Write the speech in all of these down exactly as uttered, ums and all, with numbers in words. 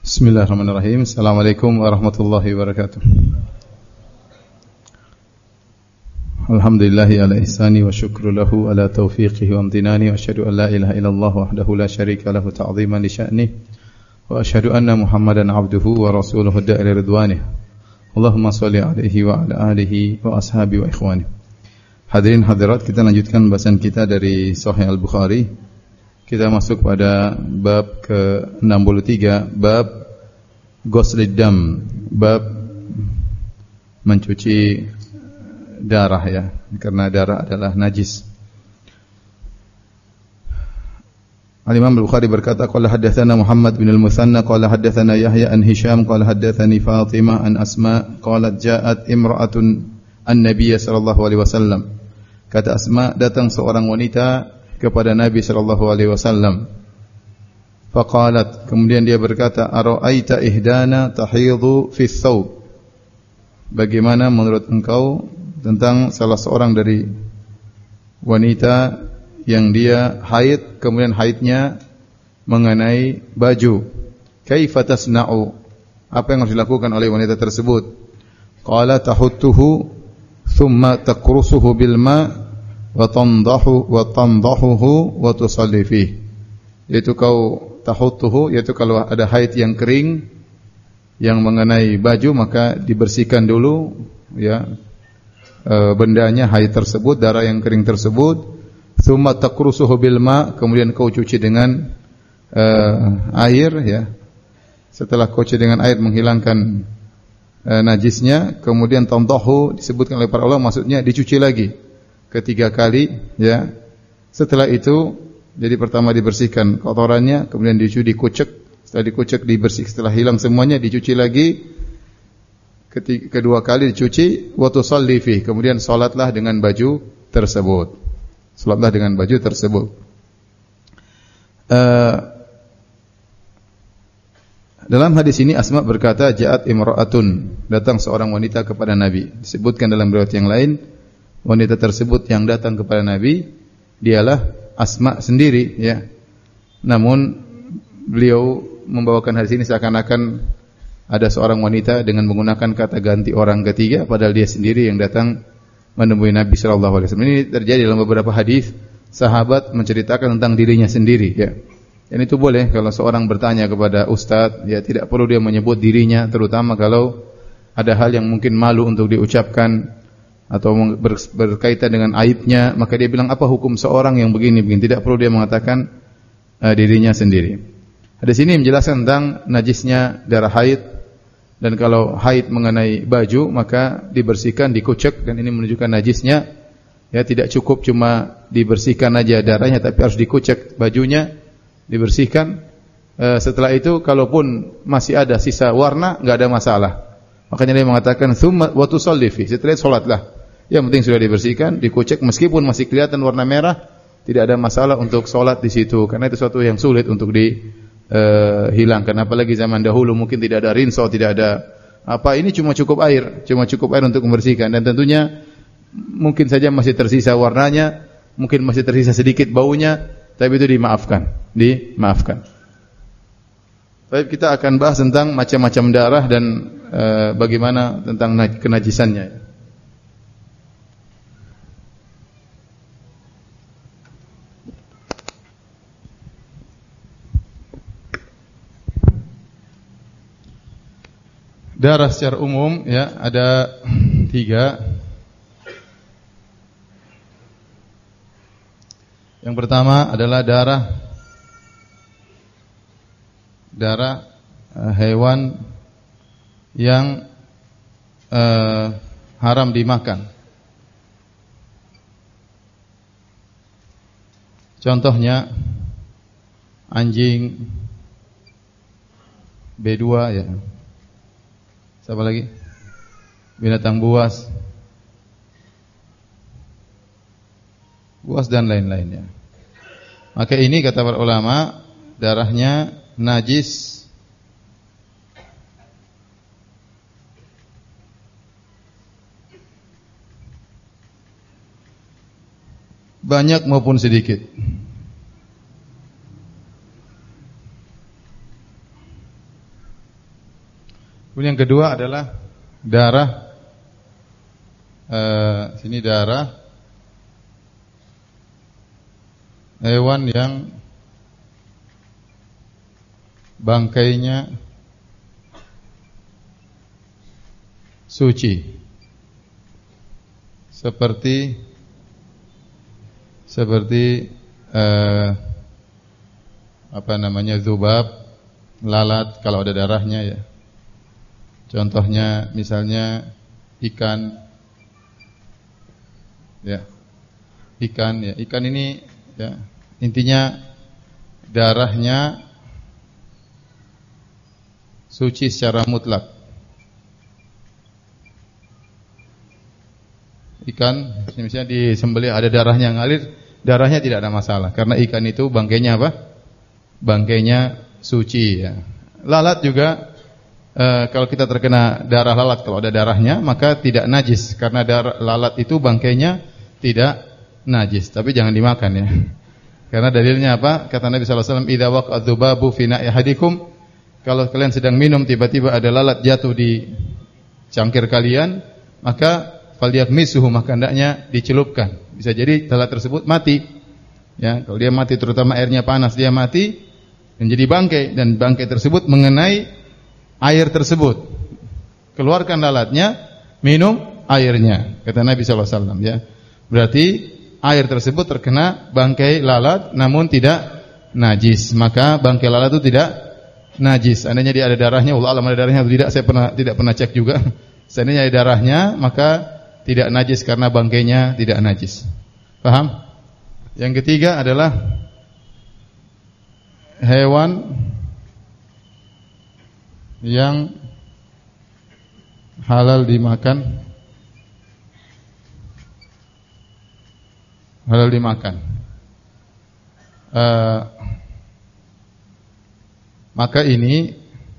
Bismillahirrahmanirrahim. Assalamualaikum warahmatullahi wabarakatuh. Alhamdulillahi ala ihsani wa syukru lahu ala taufiqihi wa amtinani wa asyhadu an la ilaha illallah wahdahu la syarika lahu ta'ziman li sya'nih wa asyhadu anna Muhammadan abduhu wa rasuluhu da'ila ridwanih. Allahumma shalli alaihi wa ala alihi wa ashabi wa ikhwani. Hadirin hadirat, kita lanjutkan bahasan kita dari Sahih Al-Bukhari. Kita masuk pada bab ke enam puluh tiga, bab ghuslid dam, bab mencuci darah ya, karena darah adalah najis. Al-Imam Al-Bukhari berkata, qala haddatsana Muhammad bin Al-Muthanna qala haddatsana Yahya an Hisham qala haddatsani Fatimah an Asma qalat ja'at imra'atun an-nabiy sallallahu alaihi wasallam. Kata Asma, datang seorang wanita kepada Nabi sallallahu alaihi wasallam. Faqalat, kemudian dia berkata, ara'aita ihdana tahidhu fi thawb. Bagaimana menurut engkau tentang salah seorang dari wanita yang dia haid, kemudian haidnya mengenai baju. Kaifa tasna'u? Apa yang harus dilakukan oleh wanita tersebut? Qala tahuttuhu thumma taqrusuhu bil ma' wa tandahu wa tandahuhu wa tusalli fihi. Yaitu kau tahuttuhu, yaitu kalau ada haid yang kering yang mengenai baju, maka dibersihkan dulu ya e, bendanya, haid tersebut, darah yang kering tersebut. Tsumma taqrusuhu bil ma', kemudian kau cuci dengan e, air ya. Setelah kau cuci dengan air menghilangkan e, najisnya, kemudian tandahu disebutkan oleh para ulama maksudnya dicuci lagi ketiga kali ya. Setelah itu, jadi pertama dibersihkan kotorannya, kemudian dicuci, dikucek, setelah dikucek dibersih, setelah hilang semuanya dicuci lagi, ketiga, kedua kali dicuci, wa tusalli fi, kemudian salatlah dengan baju tersebut. Salatlah dengan baju tersebut. Uh, dalam hadis ini Asma berkata, ja'at imra'atun, datang seorang wanita kepada Nabi. Disebutkan dalam riwayat yang lain, wanita tersebut yang datang kepada Nabi dialah Asma sendiri ya. Namun beliau membawakan hadis ini seakan-akan ada seorang wanita dengan menggunakan kata ganti orang ketiga, padahal dia sendiri yang datang menemui Nabi sallallahu alaihi wasallam. Ini terjadi dalam beberapa hadis, sahabat menceritakan tentang dirinya sendiri ya. Dan itu boleh kalau seorang bertanya kepada ustaz, ya tidak perlu dia menyebut dirinya, terutama kalau ada hal yang mungkin malu untuk diucapkan atau berkaitan dengan aibnya, maka dia bilang apa hukum seorang yang begini-begini, tidak perlu dia mengatakan uh, dirinya sendiri. Hadis ini menjelaskan tentang najisnya darah haid, dan kalau haid mengenai baju maka dibersihkan, dikucek, dan ini menunjukkan najisnya ya. Tidak cukup cuma dibersihkan aja darahnya, tapi harus dikucek bajunya, dibersihkan. Uh, setelah itu kalaupun masih ada sisa warna enggak ada masalah. Makanya dia mengatakan tsumma wa tusalli fi, setelah salatlah. Yang penting sudah dibersihkan, dikucek, meskipun masih kelihatan warna merah, tidak ada masalah untuk salat di situ, karena itu sesuatu yang sulit untuk dihilangkan. Uh, Apalagi zaman dahulu mungkin tidak ada rinso, tidak ada apa, ini cuma cukup air, cuma cukup air untuk membersihkan, dan tentunya mungkin saja masih tersisa warnanya, mungkin masih tersisa sedikit baunya, tapi itu dimaafkan, dimaafkan. Baik, kita akan bahas tentang macam-macam darah dan uh, bagaimana tentang kenajisannya. Darah secara umum ya ada tiga. Yang pertama adalah darah darah uh, hewan yang uh, haram dimakan. Contohnya anjing, B dua ya. Apa lagi? Binatang buas, buas dan lain-lainnya. Maka ini kata para ulama, darahnya najis banyak maupun sedikit. Kemudian yang kedua adalah darah, eh, sini darah hewan yang bangkainya suci, seperti seperti eh, apa namanya, dzubab, lalat kalau ada darahnya ya. Contohnya misalnya ikan, ya, ikan ya, ikan ini ya, intinya darahnya suci secara mutlak. Ikan misalnya disembelih ada darahnya ngalir, darahnya tidak ada masalah karena ikan itu bangkainya apa? Bangkainya suci ya. Lalat juga e, kalau kita terkena darah lalat, kalau ada darahnya maka tidak najis karena darah lalat itu bangkainya tidak najis, tapi jangan dimakan ya. Karena dalilnya apa? Kata Nabi sallallahu alaihi wasallam, "Idza waqa'a dzubabu fi na'i ahadikum", kalau kalian sedang minum tiba-tiba ada lalat jatuh di cangkir kalian, maka falyakmisuhu, maka hendaknya dicelupkan. Bisa jadi lalat tersebut mati. Ya, kalau dia mati terutama airnya panas, dia mati menjadi bangkai dan bangkai tersebut mengenai air tersebut. Keluarkan lalatnya, minum airnya. Kata Nabi sallallahu alaihi wasallam ya. Berarti air tersebut terkena bangkai lalat namun tidak najis. Maka bangkai lalat itu tidak najis. Seandainya dia ada darahnya, Allah alam ada darahnya atau tidak, saya pernah tidak pernah cek juga. Seandainya ada darahnya, maka tidak najis karena bangkainya tidak najis. Paham? Yang ketiga adalah hewan yang halal dimakan, halal dimakan. Uh, maka ini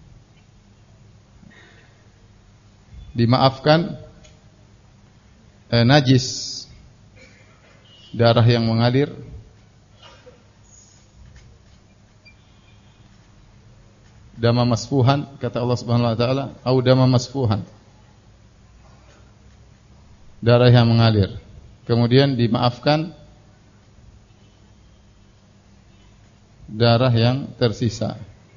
dimaafkan eh, najis darah yang mengalir, dama masfuhan, kata Allah Subhanahu wa taala, au dama masfuhan, darah yang mengalir. Kemudian dimaafkan darah yang tersisa.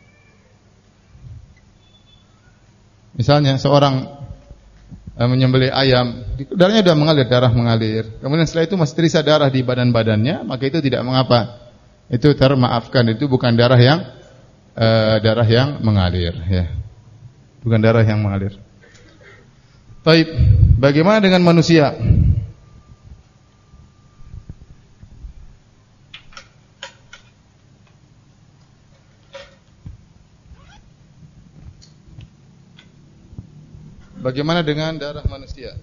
Misalnya seorang menyembelih ayam, darahnya sudah mengalir, darah mengalir. Kemudian setelah itu masih tersisa darah di badan-badannya, maka itu tidak mengapa. Itu termaafkan, itu bukan darah yang uh, darah yang mengalir ya. Bukan darah yang mengalir. Baik, bagaimana dengan manusia? Bagaimana dengan darah manusia?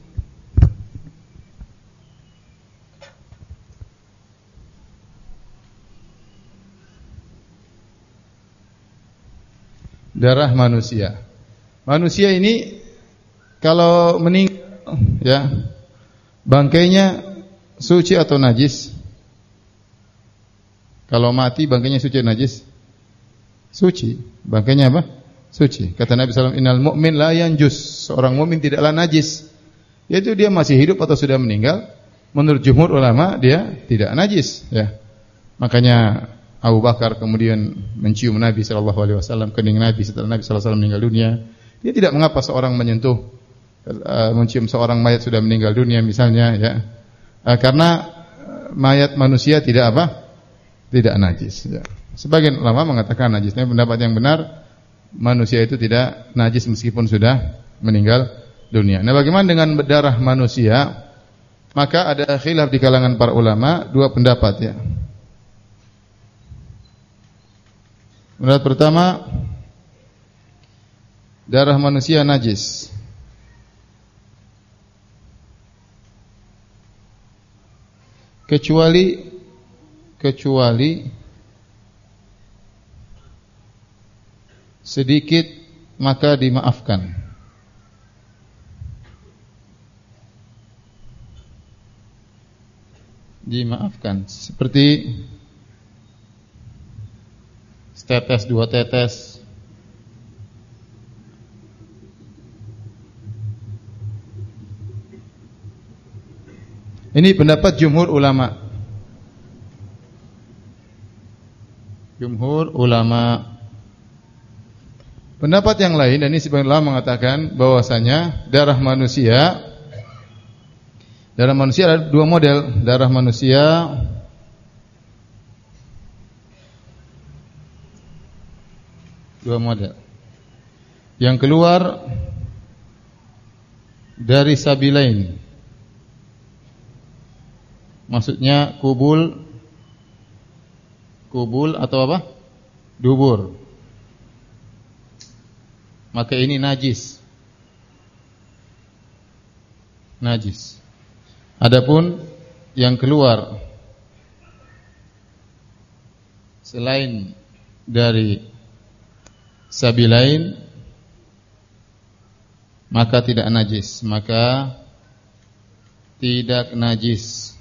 Darah manusia. Manusia ini kalau meninggal ya, bangkainya suci atau najis? Kalau mati bangkainya suci atau najis? Suci. Bangkainya apa? Suci. Kata Nabi sallallahu alaihi wasallam, "Innal mu'min la yanjus." Seorang mukmin tidaklah najis. Yaitu dia masih hidup atau sudah meninggal, menurut jumhur ulama dia tidak najis, ya. Makanya Abu Bakar kemudian mencium Nabi sallallahu alaihi wasallam, kening Nabi setelah Nabi sallallahu alaihi wasallam meninggal dunia. Dia tidak mengapa seorang menyentuh uh, mencium seorang mayat sudah meninggal dunia misalnya, ya. Uh, karena mayat manusia tidak apa? Tidak najis, ya. Sebagian ulama mengatakan najisnya, pendapat yang benar manusia itu tidak najis meskipun sudah meninggal dunia. Nah, bagaimana dengan darah manusia? Maka ada khilaf di kalangan para ulama, dua pendapat ya. Pendapat pertama, darah manusia najis. Kecuali kecuali sedikit maka dimaafkan. Dimaafkan seperti setetes, dua tetes, Ini pendapat jumhur ulama. Jumhur ulama. Pendapat yang lain, dan ini sebagian ulama mengatakan bahwasanya darah manusia, darah manusia ada dua model. Darah manusia dua model. Yang keluar dari sabilain, maksudnya kubul, kubul atau apa? Dubur. Maka ini najis. Najis. Adapun yang keluar selain dari sabilain, maka tidak najis, maka tidak najis.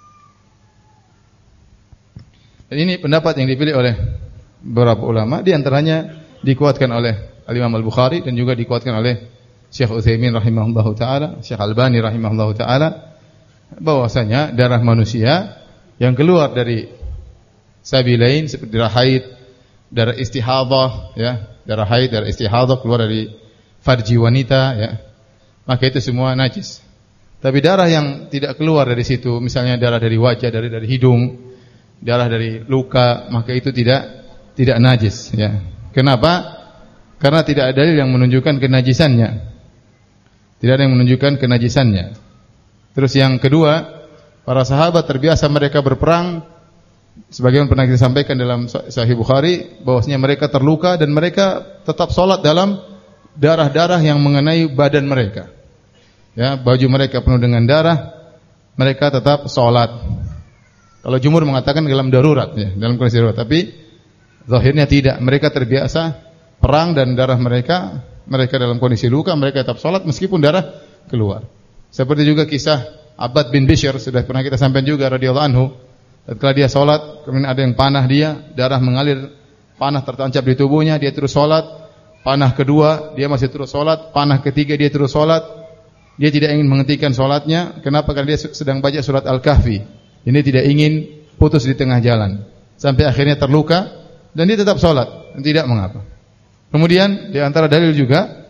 Dan ini pendapat yang dipilih oleh beberapa ulama, di antaranya dikuatkan oleh Al-Imam Al-Bukhari dan juga dikuatkan oleh Syekh Utsaimin rahimahullahu taala, Syekh Albani rahimahullahu taala, bahwasanya darah manusia yang keluar dari sabilain seperti darah haid, darah istihadhah ya, darah haid, darah istihadhah keluar dari farji wanita ya, maka itu semua najis. Tapi darah yang tidak keluar dari situ, misalnya darah dari wajah, dari dari hidung, darah dari luka, maka itu tidak tidak najis ya. Kenapa? Karena tidak ada dalil yang menunjukkan kenajisannya. Tidak ada yang menunjukkan kenajisannya. Terus yang kedua, para sahabat terbiasa mereka berperang, sebagaimana pernah kita sampaikan dalam Sahih Bukhari, bahwasanya mereka terluka dan mereka tetap sholat dalam darah-darah yang mengenai badan mereka. Ya, baju mereka penuh dengan darah, mereka tetap sholat. Kalau jumhur mengatakan dalam darurat, ya, dalam kondisi darurat. Tapi zahirnya tidak. Mereka terbiasa perang dan darah mereka, mereka dalam kondisi luka, mereka tetap sholat meskipun darah keluar. Seperti juga kisah Abbad bin Bishr, sudah pernah kita sampaikan juga radhiyallahu anhu. Setelah dia sholat, kemudian ada yang panah dia, darah mengalir, panah tertancap di tubuhnya, dia terus sholat. Panah kedua, dia masih terus sholat. Panah ketiga, dia terus sholat. Dia tidak ingin menghentikan sholatnya. Kenapa? Karena dia sedang baca surat Al-Kahfi. Ini tidak ingin putus di tengah jalan. Sampai akhirnya terluka, dan dia tetap sholat, dan tidak mengapa. Kemudian di antara dalil juga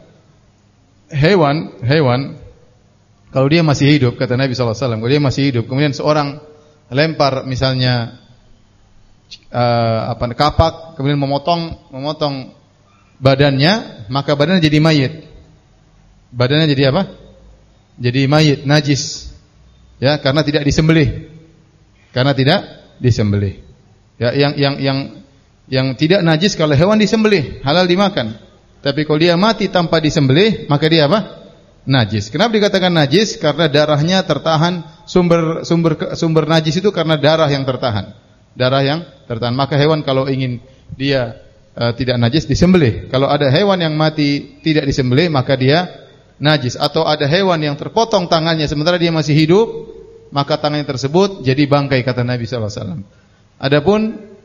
hewan, hewan kalau dia masih hidup, kata Nabi sallallahu alaihi wasallam, kalau dia masih hidup, kemudian seorang lempar misalnya uh, apa kapak, kemudian memotong memotong badannya, maka badannya jadi mayit. Badannya jadi apa? Jadi mayit, najis. Ya, karena tidak disembelih. Karena tidak disembelih. Ya, yang yang yang yang tidak najis kalau hewan disembelih, halal dimakan. Tapi kalau dia mati tanpa disembelih, maka dia apa? Najis. Kenapa dikatakan najis? Karena darahnya tertahan, sumber sumber sumber najis itu karena darah yang tertahan. Darah yang tertahan. Maka hewan kalau ingin dia uh, tidak najis disembelih. Kalau ada hewan yang mati tidak disembelih, maka dia najis. Atau ada hewan yang terpotong tangannya sementara dia masih hidup, maka tangannya tersebut jadi bangkai, kata Nabi sallallahu alaihi wasallam. Adapun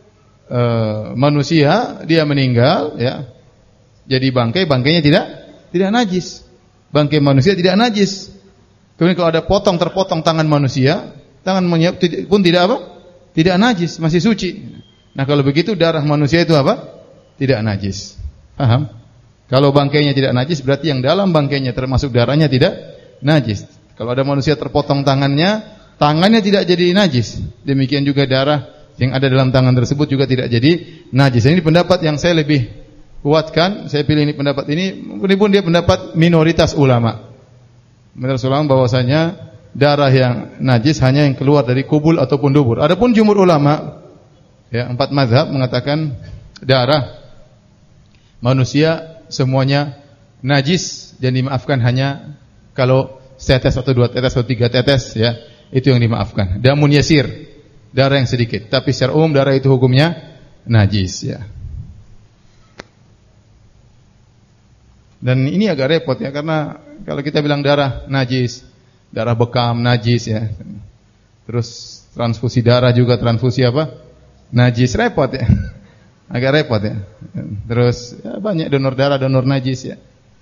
Uh, manusia dia meninggal ya, jadi bangkai, bangkainya tidak tidak najis. Bangkai manusia tidak najis. Kemudian kalau ada potong terpotong tangan manusia, tangan manusia pun tidak apa? Tidak najis, masih suci. Nah, kalau begitu darah manusia itu apa? Tidak najis. Paham? Kalau bangkainya tidak najis, berarti yang dalam bangkainya termasuk darahnya tidak najis. Kalau ada manusia terpotong tangannya, tangannya tidak jadi najis. Demikian juga darah yang ada dalam tangan tersebut juga tidak jadi najis. Ini pendapat yang saya lebih kuatkan. Saya pilih ini pendapat ini. Meskipun dia pendapat minoritas ulama. Minoritas ulama bahwasanya darah yang najis hanya yang keluar dari kubul ataupun dubur. Adapun jumhur ulama, ya, empat mazhab mengatakan darah manusia semuanya najis dan dimaafkan hanya kalau setetes atau dua tetes atau tiga tetes, ya, itu yang dimaafkan. Damun yasir, darah yang sedikit, tapi secara umum darah itu hukumnya najis, ya. Dan ini agak repot ya, karena kalau kita bilang darah najis, darah bekam najis ya. Terus transfusi darah juga transfusi apa? Najis, repot ya. Agak repot ya. Terus ya, banyak donor darah, donor najis ya.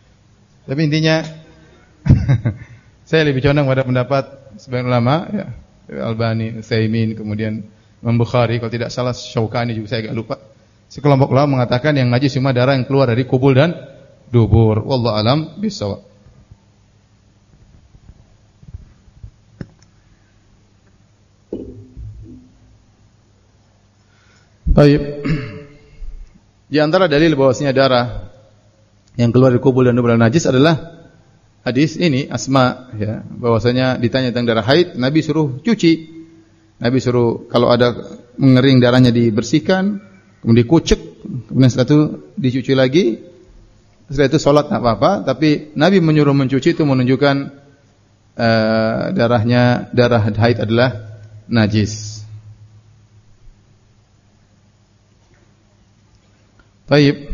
Tapi intinya saya lebih condong pada pendapat sebagian ulama ya, Albani, Utsaimin, kemudian Imam Bukhari, kalau tidak salah Syaukani juga saya agak lupa. Sekelompok ulama mengatakan yang najis cuma darah yang keluar dari kubul dan dubur. Wallahu alam bisawab. Baik. Di antara dalil bahwasanya darah yang keluar dari kubul dan dubur najis adalah hadis ini Asma, ya, bahwasanya ditanya tentang darah haid, Nabi suruh cuci. Nabi suruh kalau ada mengering darahnya dibersihkan, kemudian dikucek, kemudian setelah itu dicuci lagi. Setelah itu sholat tak apa-apa, tapi Nabi menyuruh mencuci itu menunjukkan uh, darahnya darah haid adalah najis. Baik.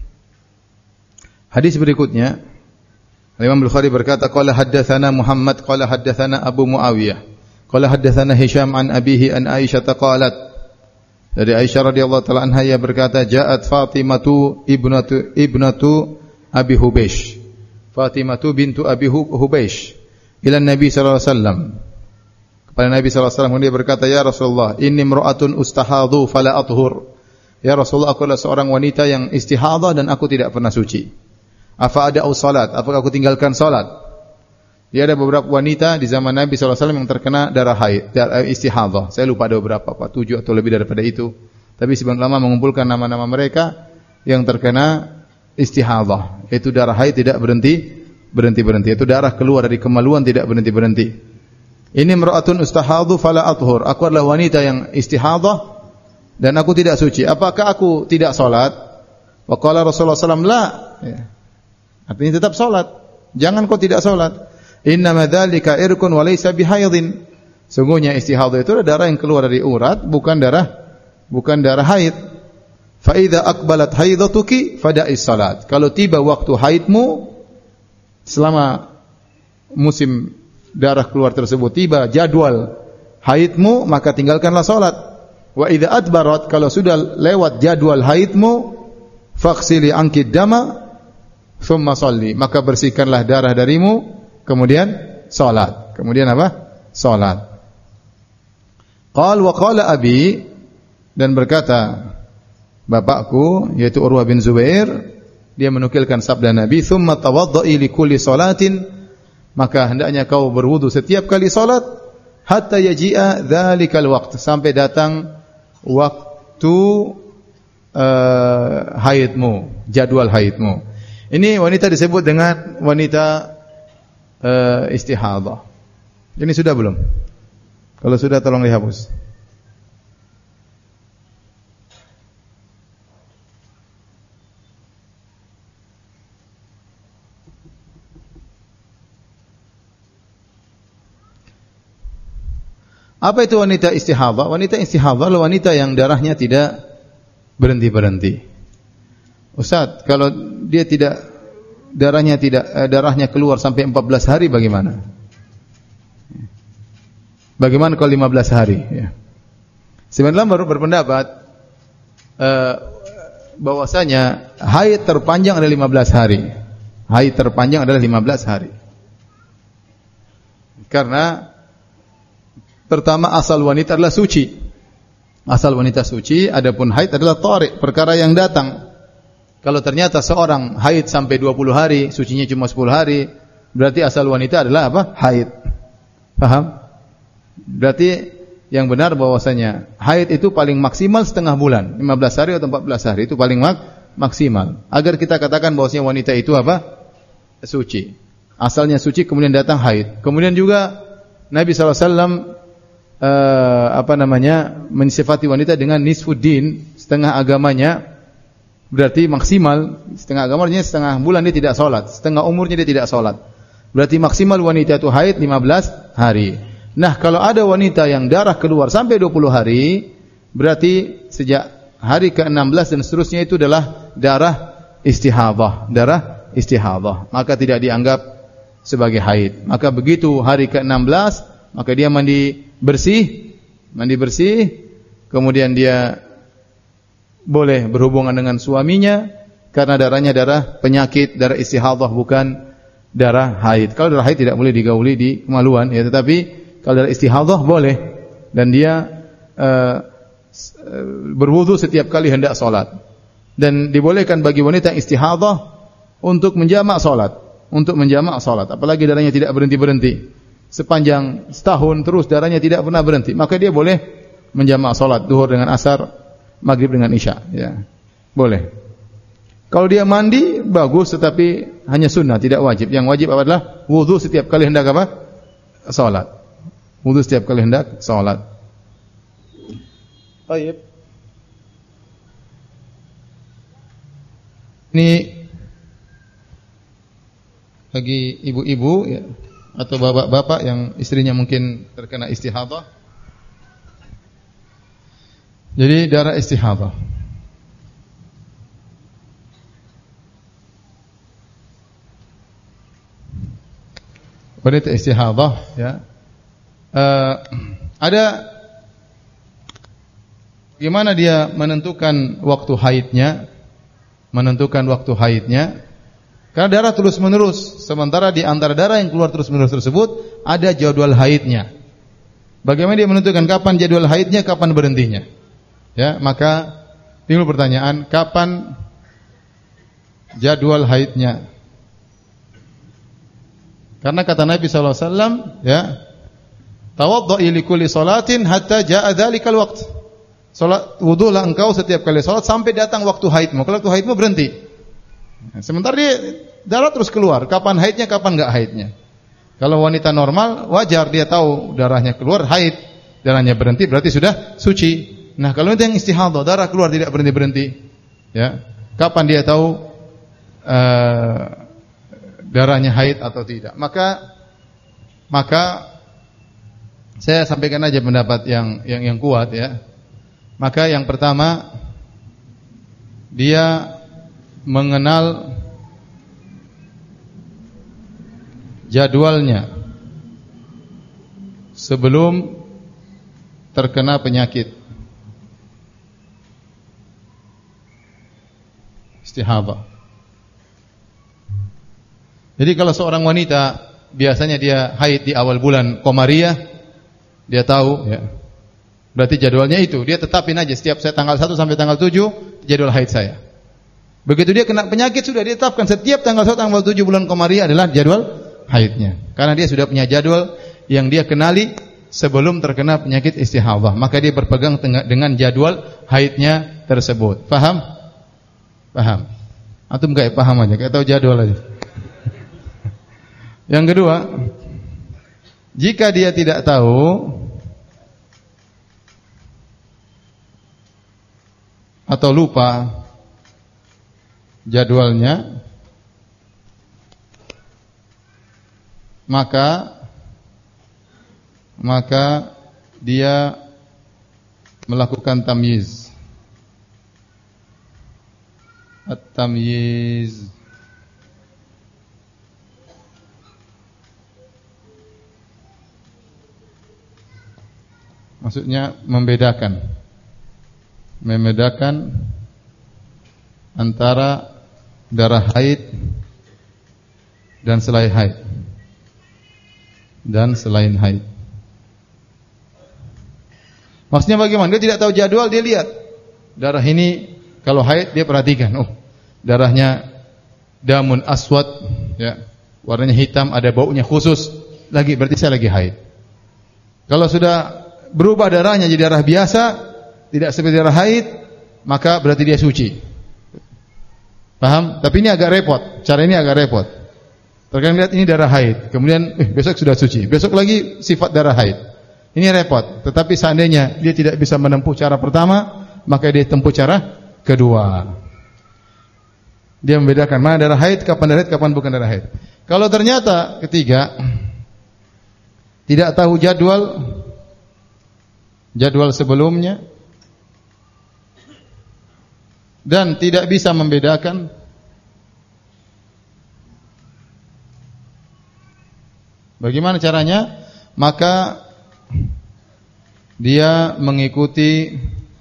Hadis berikutnya, Imam Bukhari berkata, qala haddatsana Muhammad qala haddatsana Abu Muawiyah qala haddatsana Hisham an abihi an Aisyah qalat. Dari Aisyah radhiyallahu taala anha ia berkata, ja'at Fatimatu ibnatu ibnatu Abi Hubeish. Fatimatu bintu Abi Hubeish ila Nabi sallallahu alaihi wasallam. Kepada Nabi sallallahu alaihi wasallam dia berkata, ya Rasulullah, inni imra'atun ustahadhu fala athhur. Ya Rasulullah, aku adalah seorang wanita yang istihadah dan aku tidak pernah suci. Afa ada salat? Apakah aku tinggalkan salat? Dia ada beberapa wanita di zaman Nabi sallallahu alaihi wasallam yang terkena darah haid, darah istihadah. Saya lupa ada beberapa, apa tujuh atau lebih daripada itu. Tapi sebagian ulama mengumpulkan nama-nama mereka yang terkena istihadah. Itu darah haid tidak berhenti berhenti-berhenti. Itu darah keluar dari kemaluan tidak berhenti-berhenti. Ini imra'atun ustahadhu fala athhur. Aku adalah wanita yang istihadah dan aku tidak suci. Apakah aku tidak salat? Wa qala Rasulullah sallallahu alaihi wasallam la. Ya. Artinya tetap salat. Jangan kau tidak salat. Innama dzalika irkun wa laysa bihaidin. Sungguhnya istihadah itu adalah darah yang keluar dari urat, bukan darah bukan darah haid. Fa idza aqbalat haidatuki fada'is salat. Kalau tiba waktu haidmu, selama musim darah keluar tersebut tiba jadwal haidmu, maka tinggalkanlah salat. Wa idza adbarat, kalau sudah lewat jadwal haidmu, faghsili anki dama thumma shalli, maka bersihkanlah darah darimu, kemudian salat. Kemudian apa? Salat. Qal wa qala abi, dan berkata bapakku yaitu Urwah bin Zubair, dia menukilkan sabda Nabi, thumma tawadda'i li kulli salatin, maka hendaknya kau berwudu setiap kali salat, hatta yaji'a dzalikal waqt, sampai datang waktu uh, haidmu, jadwal haidmu. Ini wanita disebut dengan wanita uh, istihadah. Ini sudah belum? Kalau sudah tolong dihapus. Apa itu wanita istihadah? Wanita istihadah adalah wanita yang darahnya tidak berhenti-berhenti. Ustaz, kalau dia tidak darahnya tidak eh, darahnya keluar sampai empat belas hari bagaimana? Bagaimana kalau lima belas hari? Ya. Sebenarnya baru berpendapat eh, bahwasanya haid terpanjang adalah lima belas hari. Haid terpanjang adalah lima belas hari. Karena pertama, asal wanita adalah suci. Asal wanita suci, adapun haid adalah tarik, perkara yang datang. Kalau ternyata seorang haid sampai dua puluh hari, sucinya cuma sepuluh hari, berarti asal wanita adalah apa? Haid. Paham? Berarti yang benar bahwasanya haid itu paling maksimal setengah bulan, lima belas hari atau empat belas hari, itu paling mak maksimal. Agar kita katakan bahwasanya wanita itu apa? Suci. Asalnya suci, kemudian datang haid. Kemudian juga Nabi sallallahu alaihi wasallam Uh, apa namanya mensifati wanita dengan nisfuddin, setengah agamanya, berarti maksimal setengah agamanya, setengah bulan dia tidak salat, setengah umurnya dia tidak salat, berarti maksimal wanita itu haid lima belas hari. Nah, kalau ada wanita yang darah keluar sampai dua puluh hari, berarti sejak hari ke enam belas dan seterusnya itu adalah darah istihadah, darah istihadah, maka tidak dianggap sebagai haid. Maka begitu hari ke enam belas, maka dia mandi bersih, mandi bersih, kemudian dia boleh berhubungan dengan suaminya karena darahnya darah penyakit, darah istihadah, bukan darah haid. Kalau darah haid tidak boleh digauli di kemaluan, ya, tetapi kalau darah istihadah boleh. dan dia uh, berwudu setiap kali hendak salat. Dan dibolehkan bagi wanita yang istihadhah untuk menjamak salat, untuk menjamak salat, apalagi darahnya tidak berhenti-berhenti. Sepanjang setahun terus darahnya tidak pernah berhenti, maka dia boleh menjamak salat zuhur dengan asar, maghrib dengan isya, ya. Boleh. Kalau dia mandi bagus, tetapi hanya sunnah, tidak wajib. Yang wajib adalah wudu setiap kali hendak apa? Salat. Wudu setiap kali hendak salat. Baik. Ini bagi ibu-ibu ya, atau bapak-bapak yang istrinya mungkin terkena istihadhah. Jadi darah istihadhah. Wanita istihadhah ya. Uh, ada gimana dia menentukan waktu haidnya? Menentukan waktu haidnya. Karena darah terus-menerus, sementara di antara darah yang keluar terus-menerus tersebut ada jadwal haidnya. Bagaimana dia menentukan kapan jadwal haidnya, kapan berhentinya? Ya, maka timbul pertanyaan, kapan jadwal haidnya? Karena kata Nabi sallallahu alaihi wasallam, ya, tawaddu'i li kulli salatin hatta jaa dzalikal waqt. Salat wudulah engkau setiap kali salat sampai datang waktu haidmu. Kalau waktu haidmu berhenti. Nah, sementara dia darah terus keluar, kapan haidnya, kapan enggak haidnya. Kalau wanita normal wajar dia tahu darahnya keluar haid, darahnya berhenti berarti sudah suci. Nah, kalau itu yang istihadhah, darah keluar tidak berhenti-berhenti, ya. Kapan dia tahu uh, darahnya haid atau tidak? Maka maka saya sampaikan aja pendapat yang yang yang kuat ya. Maka yang pertama dia mengenal jadwalnya sebelum terkena penyakit istihadhah. Jadi kalau seorang wanita biasanya dia haid di awal bulan Qamariyah, dia tahu ya. Berarti jadwalnya itu, dia tetapin aja setiap saya tanggal satu sampai tanggal tujuh jadwal haid saya. Begitu dia kena penyakit sudah ditetapkan setiap tanggal satu tanggal tujuh bulan Qamariyah adalah jadwal haidnya. Karena dia sudah punya jadwal yang dia kenali sebelum terkena penyakit istihadhah, maka dia berpegang dengan jadwal haidnya tersebut. Paham? Paham. Antum enggak paham aja, kayak tahu jadwal aja. Yang kedua, jika dia tidak tahu atau lupa jadwalnya, maka maka dia melakukan tamyiz. At-tamyiz. Maksudnya membedakan. Membedakan antara darah haid dan selain haid. Dan selain haid. Maksudnya bagaimana? Dia tidak tahu jadwal, dia lihat. Darah ini kalau haid dia perhatikan. Oh, darahnya damun aswad, ya. Warnanya hitam, ada baunya khusus. Lagi berarti saya lagi haid. Kalau sudah berubah darahnya jadi darah biasa, tidak seperti darah haid, maka berarti dia suci. Paham? Tapi ini agak repot. Cara ini agak repot. Terkadang lihat ini darah haid, kemudian eh, besok sudah suci, besok lagi sifat darah haid. Ini repot. Tetapi seandainya dia tidak bisa menempuh cara pertama, maka dia tempuh cara kedua. Dia membedakan mana darah haid, kapan darah haid, kapan bukan darah haid. Kalau ternyata ketiga tidak tahu jadwal jadwal sebelumnya dan tidak bisa membedakan, bagaimana caranya? Maka dia mengikuti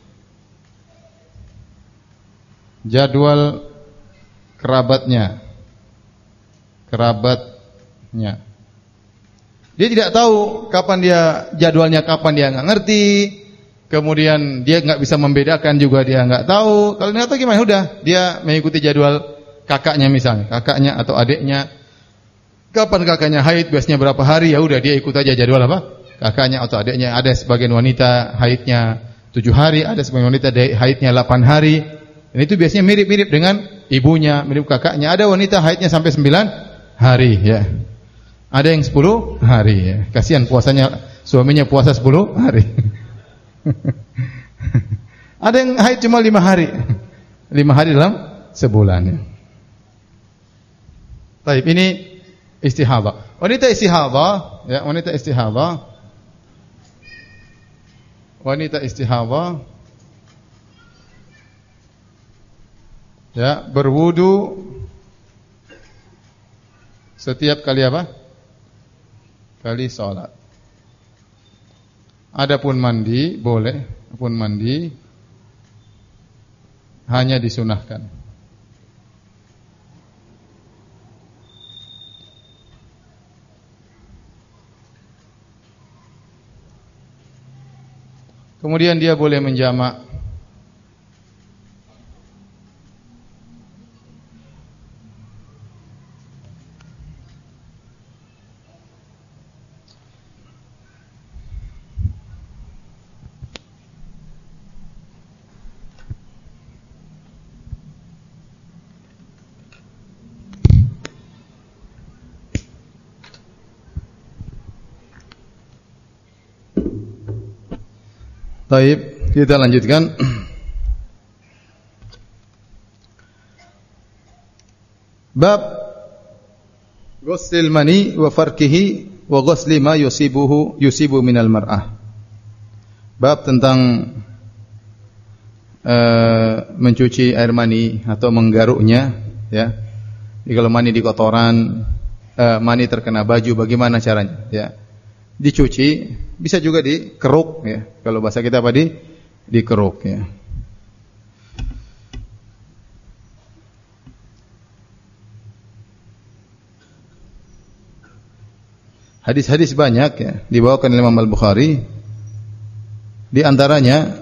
jadwal kerabatnya. Kerabatnya. Dia tidak tahu kapan dia jadwalnya, kapan dia nggak ngerti. Kemudian dia nggak bisa membedakan juga, dia nggak tahu. Kalau nggak tahu gimana? Udah, dia mengikuti jadwal kakaknya misalnya, kakaknya atau adiknya. Kapan kakaknya haid, biasanya berapa hari, ya udah dia ikut aja jadwal apa? Kakaknya atau adiknya. Ada sebagian wanita haidnya tujuh hari, ada sebagian wanita haidnya delapan hari. Dan itu biasanya mirip-mirip dengan ibunya, mirip kakaknya. Ada wanita haidnya sampai sembilan hari, ya. Ada yang sepuluh hari, ya. Kasihan puasanya, suaminya puasa sepuluh hari. Ada yang haid cuma lima hari. lima hari dalam sebulan, ya. Baik, ini istihadah. Wanita istihadah, ya, wanita istihadah. Wanita istihadah ya, berwudu setiap kali apa? Kali salat. Adapun mandi boleh, adapun mandi hanya disunahkan. Kemudian dia boleh menjamak. Baik, kita lanjutkan. Bab ghuslil mani wa farkihi wa ghusli ma yusibuhu yusibu minal mar'ah. Bab tentang uh, mencuci air mani atau menggaruknya, ya. Jadi kalau mani di kotoran, uh, mani terkena baju, bagaimana caranya, ya? Dicuci, bisa juga dikeruk, ya. Kalau bahasa kita apa, di dikeruk, ya. Hadis-hadis banyak, ya, dibawakan oleh Imam Al-Bukhari. Di antaranya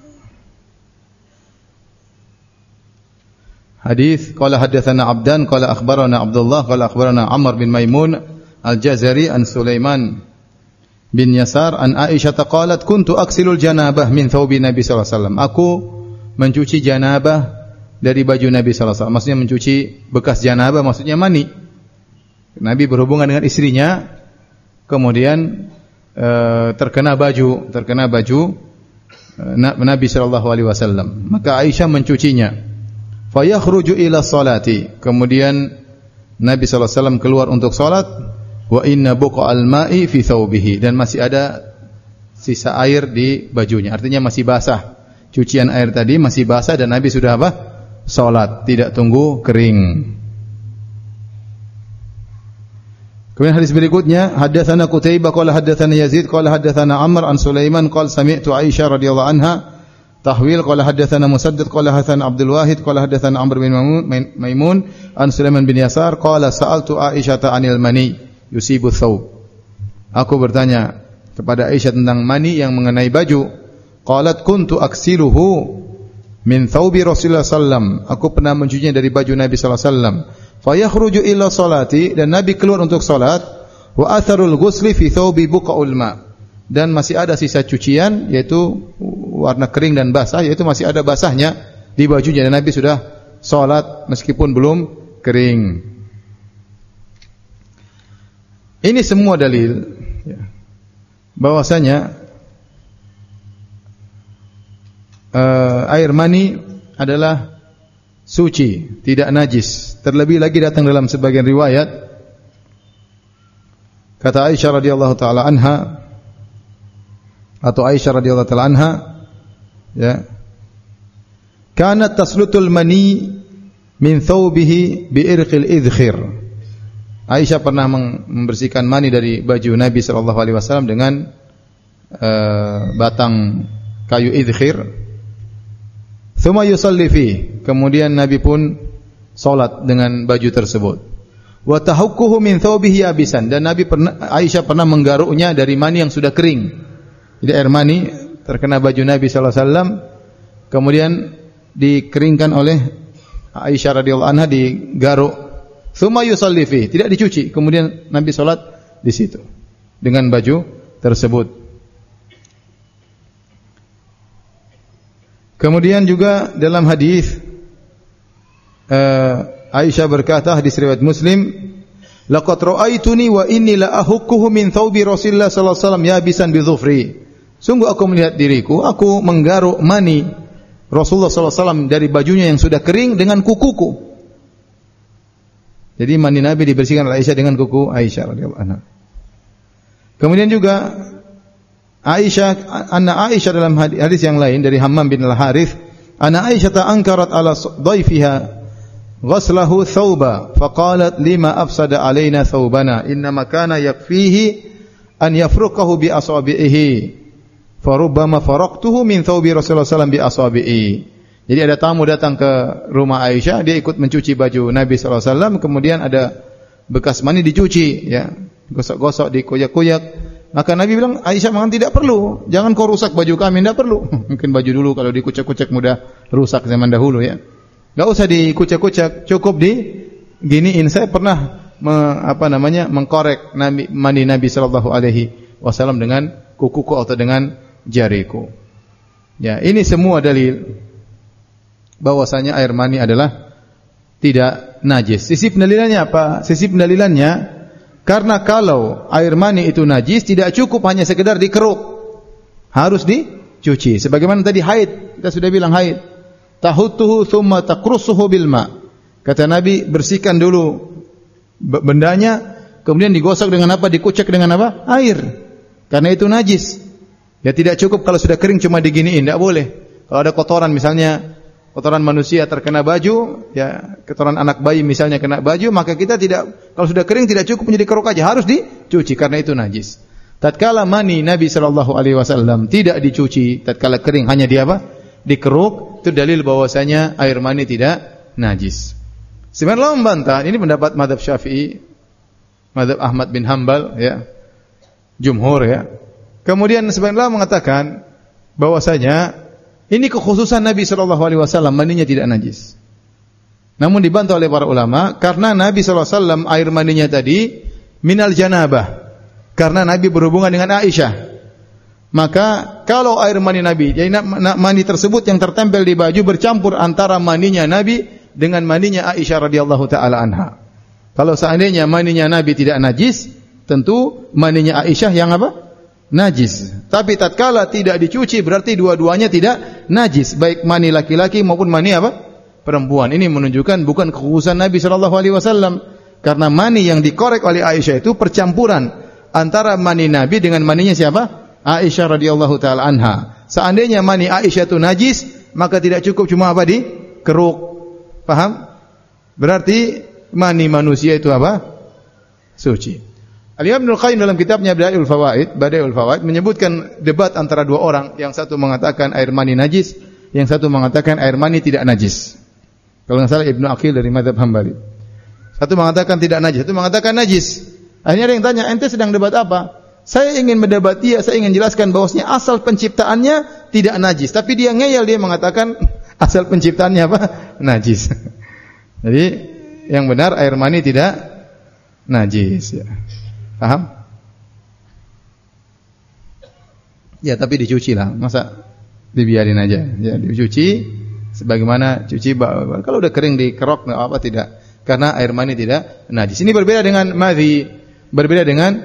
hadis qala hadatsana Abdan qala akhbarana Abdullah qala akhbarana Amr bin Maimun Al-Jazari an Sulaiman bin Yasar an Aisyah qalat kuntu aksilul janabah min thawbi Nabi sallallahu alaihi wasallam. Aku mencuci janabah dari baju Nabi sallallahu alaihi wasallam. Maksudnya mencuci bekas janabah, maksudnya mani. Nabi berhubungan dengan istrinya, kemudian e, terkena baju, terkena baju e, Nabi sallallahu alaihi wasallam. Maka Aisyah mencucinya. Fa yakhruju ila salati. Kemudian Nabi sallallahu alaihi wasallam keluar untuk salat. Wa inna buqa'al ma'i fi thawbihi, dan masih ada sisa air di bajunya. Artinya masih basah. Cucian air tadi masih basah dan Nabi sudah apa? Salat, tidak tunggu kering. Kemudian hadis berikutnya, haddatsana Qutaibah qala haddatsana Yazid qala haddatsana Amr an Sulaiman qala sami'tu Aisyah radhiyallahu anha tahwil qala haddatsana Musaddad qala haddatsana Abdul Wahid qala haddatsana Amr bin Maimun an Sulaiman bin Yasar qala sa'altu Aisyah 'anil mani yusibu thawb. Aku bertanya kepada Aisyah tentang mani yang mengenai baju. Qalat kuntu aksiluhu min thawbi Rasulullah sallam. Aku pernah mencucinya dari baju Nabi sallallahu alaihi wasallam. Fa yakhruju ila salati, dan Nabi keluar untuk salat. Wa atharul ghusli fi thawbi buqa'ul ma. Dan masih ada sisa cucian, yaitu warna kering dan basah, yaitu masih ada basahnya di bajunya, dan Nabi sudah salat meskipun belum kering. Ini semua dalil, ya, bahwasanya uh, air mani adalah suci, tidak najis. Terlebih lagi datang dalam sebagian riwayat, kata Aisyah radhiyallahu taala anha, atau Aisyah radhiyallahu taala anha, ya, kanat taslutul mani min thawbihi bi irqil idkhir. Aisyah pernah membersihkan mani dari baju Nabi sallallahu alaihi wasallam dengan uh, batang kayu idkhir. Tsumma yusalli fi. Kemudian Nabi pun salat dengan baju tersebut. Wa tahukkuhu min thawbihi yabisan, dan Nabi pernah Aisyah pernah menggaruknya dari mani yang sudah kering. Jadi air mani terkena baju Nabi sallallahu alaihi wasallam, kemudian dikeringkan oleh Aisyah radhiyallahu anha, digaruk. Tsumma yusalli fi, tidak dicuci, kemudian Nabi salat di situ dengan baju tersebut. Kemudian juga dalam hadis uh, Aisyah berkata, hadis riwayat Muslim, laqad ra'aituni wa inni la ahukkuhu min thawbi Rasulillah sallallahu alaihi wasallam yabisan bi dhufri. Sungguh aku melihat diriku, aku menggaruk mani Rasulullah sallallahu alaihi wasallam dari bajunya yang sudah kering dengan kukuku. Jadi mani Nabi dibersihkan oleh Aisyah dengan kuku Aisyah radhiyallahu anha. Kemudian juga Aisyah, anna Aisyah dalam hadis yang lain dari Hammam bin Al-Harith, anna Aisyah ta'ankarat ala dhaifiha ghaslahu thawba faqalat lima afsada alaina thawbana innama kana yakfihi an yafruqahu bi asabihi farubbama faraqtuhu min thawbi Rasulullah sallallahu alaihi wasallam bi asabihi. Jadi ada tamu datang ke rumah Aisyah, dia ikut mencuci baju Nabi sallallahu alaihi wasallam, kemudian ada bekas mani dicuci, ya, gosok-gosok, dikuyak-kuyak. Maka Nabi bilang, Aisyah mengatakan tidak perlu, jangan kau rusak baju kami, tidak perlu. Mungkin baju dulu kalau dikucek-kucek mudah rusak zaman dahulu, ya. Enggak usah dikucek-kucek, cukup di giniin. Saya pernah me, apa namanya mengkorek Nabi, mani Nabi sallallahu alaihi wasallam dengan kukuku atau dengan jariku. Ya, ini semua dalil bahwasanya air mani adalah tidak najis. Sisi pendalilannya apa? Sisi pendalilannya, karena kalau air mani itu najis, tidak cukup hanya sekedar dikeruk, harus dicuci. Sebagaimana tadi haid, kita sudah bilang haid, tahutuhu thumma taqrusuhu bil ma. Kata Nabi, bersihkan dulu bendanya, kemudian digosok dengan apa? Dikucek dengan apa? Air. Karena itu najis. Ya tidak cukup kalau sudah kering cuma diginiin, tidak boleh. Kalau ada kotoran misalnya, kotoran manusia terkena baju, ya, kotoran anak bayi misalnya kena baju, maka kita tidak, kalau sudah kering tidak cukup menjadi keruk aja, harus dicuci karena itu najis. Tatkala mani Nabi sallallahu alaihi wasallam tidak dicuci, tatkala kering hanya di apa? Dikeruk, itu dalil bahwasanya air mani tidak najis. Sebenarnya membantah, ini pendapat mazhab Syafi'i, mazhab Ahmad bin Hanbal, ya, jumhur, ya. Kemudian sebenarnya mengatakan bahwasanya ini kekhususan Nabi sallallahu alaihi wasallam, maninya tidak najis. Namun dibantah oleh para ulama karena Nabi sallallahu alaihi wasallam air maninya tadi minal janabah. Karena Nabi berhubungan dengan Aisyah. Maka kalau air mani Nabi, jadi mani tersebut yang tertempel di baju bercampur antara maninya Nabi dengan maninya Aisyah radhiyallahu taala anha. Kalau seandainya maninya Nabi tidak najis, tentu maninya Aisyah yang apa? Najis. Tapi tatkala tidak dicuci berarti dua-duanya tidak najis, baik mani laki-laki maupun mani apa? Perempuan. Ini menunjukkan bukan kekhususan Nabi sallallahu alaihi wasallam, karena mani yang dikorek oleh Aisyah itu percampuran antara mani Nabi dengan maninya siapa? Aisyah radhiyallahu taala anha. Seandainya mani Aisyah itu najis, maka tidak cukup cuma apa? Dikeruk. Paham? Berarti mani manusia itu apa? Suci. Al-Imam Ibnu Qayyim dalam kitabnya Bada'iul Fawaid, Bada'iul Fawaid menyebutkan debat antara dua orang, yang satu mengatakan air mani najis, yang satu mengatakan air mani tidak najis. Kalau enggak salah Ibnu Aqil dari mazhab Hambali. Satu mengatakan tidak najis, satu mengatakan najis. Akhirnya ada yang tanya, ente sedang debat apa? Saya ingin mendebat dia, saya ingin jelaskan bahwasanya asal penciptaannya tidak najis, tapi dia ngeyel, dia mengatakan asal penciptaannya apa? Najis. Jadi yang benar air mani tidak najis, ya. Paham? Ya, tapi dicuci lah. Masa dibiarin aja? Ya, dicuci sebagaimana cuci bawah. Kalau udah kering dikerok enggak apa tidak. Karena air mani tidak najis. Ini berbeda dengan madhi, berbeda dengan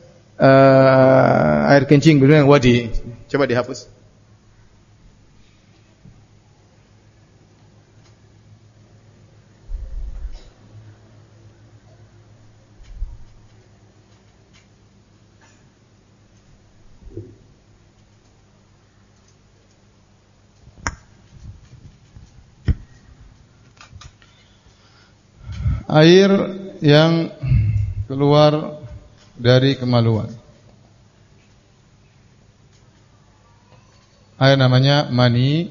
uh, air kencing, berbeda dengan wadi. Coba dihapus. Air yang keluar dari kemaluan. Air namanya mani.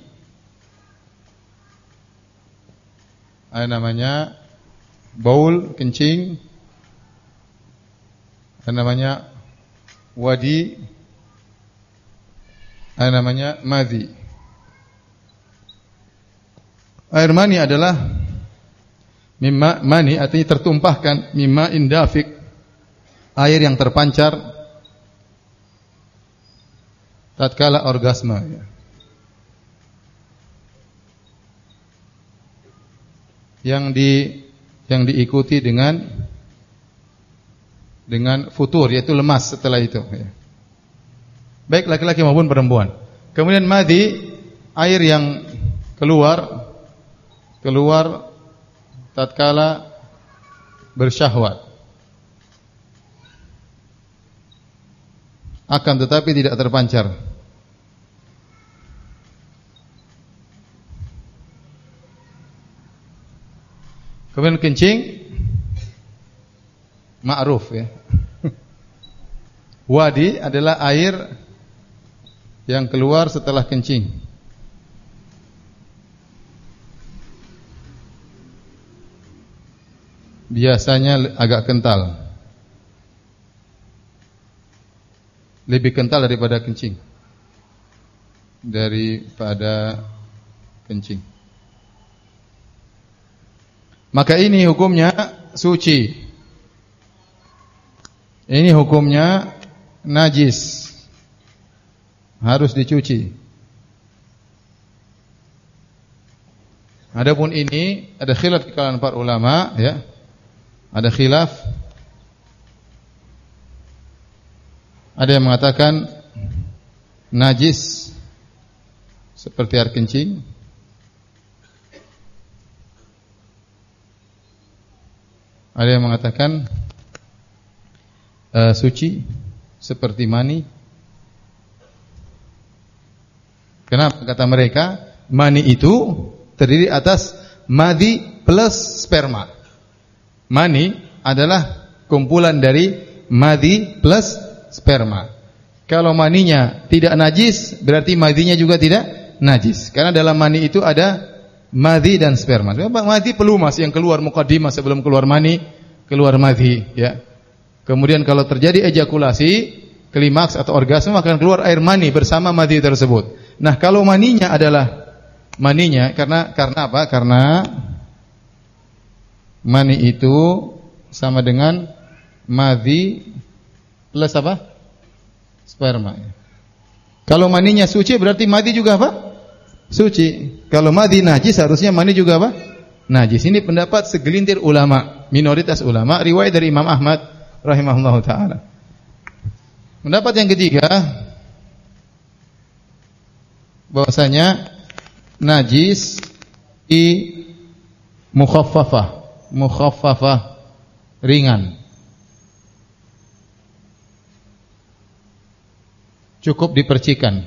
Air namanya baul, kencing. Ada namanya wadi, ada namanya madhi. Air mani adalah mimma mani artinya tertumpahkan, mimma indafik, air yang terpancar tatkala orgasme ya. Yang di yang diikuti dengan dengan futur, yaitu lemas setelah itu ya. Baik laki-laki maupun perempuan. Kemudian madhi, air yang keluar keluar tatkala bersyahwat, akan tetapi tidak terpancar. Kemudian kencing, ma'ruf ya. Wadi adalah air yang keluar setelah kencing. Biasanya agak kental. Lebih kental daripada kencing. Daripada kencing. Maka ini hukumnya suci. Ini hukumnya najis. Harus dicuci. Adapun ini ada khilaf di kalangan para ulama ya. Ada khilaf. Ada yang mengatakan najis seperti air kencing. Ada yang mengatakan uh, suci seperti mani. Kenapa? Kata mereka, mani itu terdiri atas madhi plus sperma. Mani adalah kumpulan dari madhi plus sperma. Kalau maninya tidak najis, berarti madhinya juga tidak najis. Karena dalam mani itu ada madhi dan sperma. Madhi pelumas yang keluar muqaddimah sebelum keluar mani, keluar madhi ya. Kemudian kalau terjadi ejakulasi, klimaks atau orgasme akan keluar air mani bersama madhi tersebut. Nah, kalau maninya adalah maninya karena karena apa? Karena mani itu sama dengan madhi plus apa? Sperma. Kalau maninya suci berarti madhi juga apa? Suci. Kalau madhi najis harusnya mani juga apa? Najis. Ini pendapat segelintir ulama, minoritas ulama, riwayat dari Imam Ahmad rahimahullahu taala. Pendapat yang ketiga bahwasanya najis i mukhaffafah, mukhaffafah ringan. Cukup dipercikan.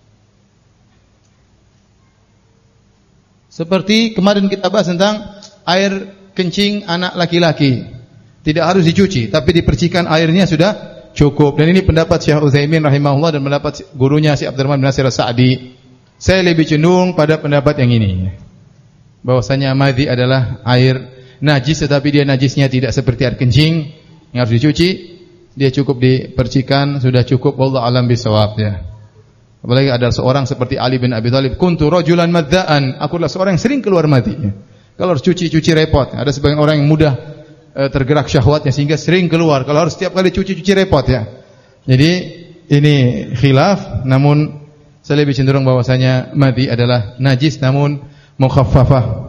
Seperti kemarin kita bahas tentang air kencing anak laki-laki. Tidak harus dicuci, tapi dipercikan airnya sudah cukup. Dan ini pendapat Syekh Utsaimin rahimahullah dan pendapat gurunya Syekh Abdurrahman bin Nasir As-Sa'di. Saya lebih cenderung pada pendapat yang ini. Bahwasanya madhi adalah air najis, tetapi dia najisnya tidak seperti air kencing yang harus dicuci. Dia cukup dipercikan, sudah cukup. Wallahu a'lam bishawab ya. Apalagi ada seorang seperti Ali bin Abi Thalib, kuntu rajulan madzaan, aku adalah seorang yang sering keluar madhi. Kalau harus cuci-cuci repot. Ada sebagian orang yang mudah e, tergerak syahwatnya sehingga sering keluar. Kalau harus setiap kali cuci-cuci repot ya. Jadi ini khilaf, namun saya lebih cenderung bahwasanya madhi adalah najis namun mukhaffafah.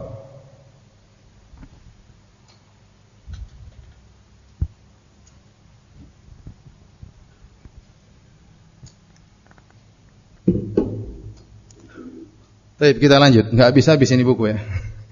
Baik, kita lanjut. Enggak habis-habis ini buku ya.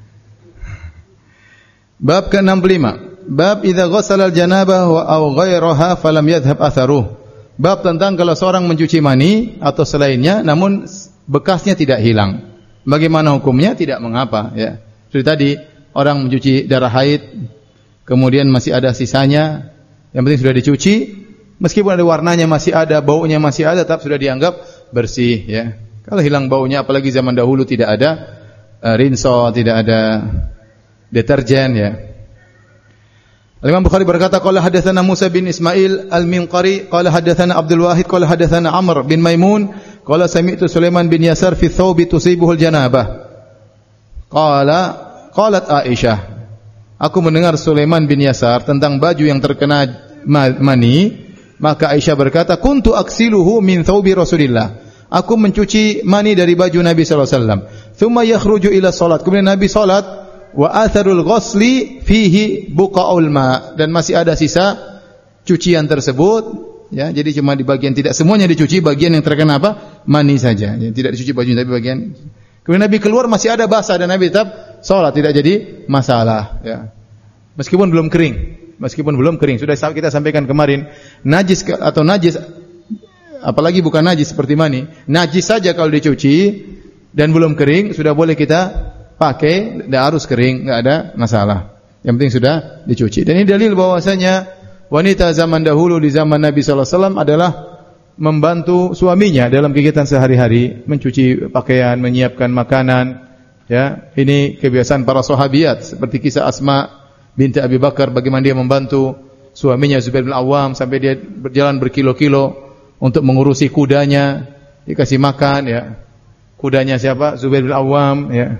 Bab ke enam puluh lima. Bab idza ghassala al-janabah wa aw ghairaha falam yadhhab atharuh. Bab tentang kalau seorang mencuci mani atau selainnya namun bekasnya tidak hilang. Bagaimana hukumnya? Tidak mengapa ya. Seperti tadi orang mencuci darah haid kemudian masih ada sisanya, yang penting sudah dicuci, meskipun ada warnanya masih ada, baunya masih ada, tetap sudah dianggap bersih ya. Kalau hilang baunya, apalagi zaman dahulu tidak ada uh, rinso, tidak ada deterjen ya. Imam Bukhari berkata, qala hadatsana Musa bin Ismail al-Minqari, qala hadatsana Abdul Wahid, qala hadatsana Amr bin Maimun, qala sami'tu Sulaiman bin Yasar fi thawbi tusibuhu al-janabah. Qala qalat Aisyah, aku mendengar Sulaiman bin Yasar tentang baju yang terkena mani, maka Aisyah berkata, kuntu aksiluhu min thawbi Rasulillah. Aku mencuci mani dari baju Nabi sallallahu alaihi wasallam. Thumma yakhruju ila salat. Kemudian Nabi salat, wa atharul ghusli fihi buqa'ul ma, dan masih ada sisa cucian tersebut, ya. Jadi cuma di bagian, tidak semuanya dicuci, bagian yang terkena apa? Mani saja. Ya, tidak dicuci baju tapi bagian. Kemudian Nabi keluar masih ada basah dan Nabi tetap salat, tidak jadi masalah, ya. Meskipun belum kering, meskipun belum kering. Sudah kita sampaikan kemarin, najis atau najis, apalagi bukan najis seperti mani, najis saja kalau dicuci dan belum kering sudah boleh kita pakai, tidak harus kering, enggak ada masalah. Yang penting sudah dicuci. Dan ini dalil bahwasanya wanita zaman dahulu di zaman Nabi sallallahu alaihi wasallam adalah membantu suaminya dalam kegiatan sehari-hari, mencuci pakaian, menyiapkan makanan, ya. Ini kebiasaan para sahabiat, seperti kisah Asma binti Abi Bakar, bagaimana dia membantu suaminya Zubair bin Awam sampai dia berjalan berkilo-kilo untuk mengurusi kudanya, dikasih makan, ya. Kudanya siapa? Zubair bin Awam, ya.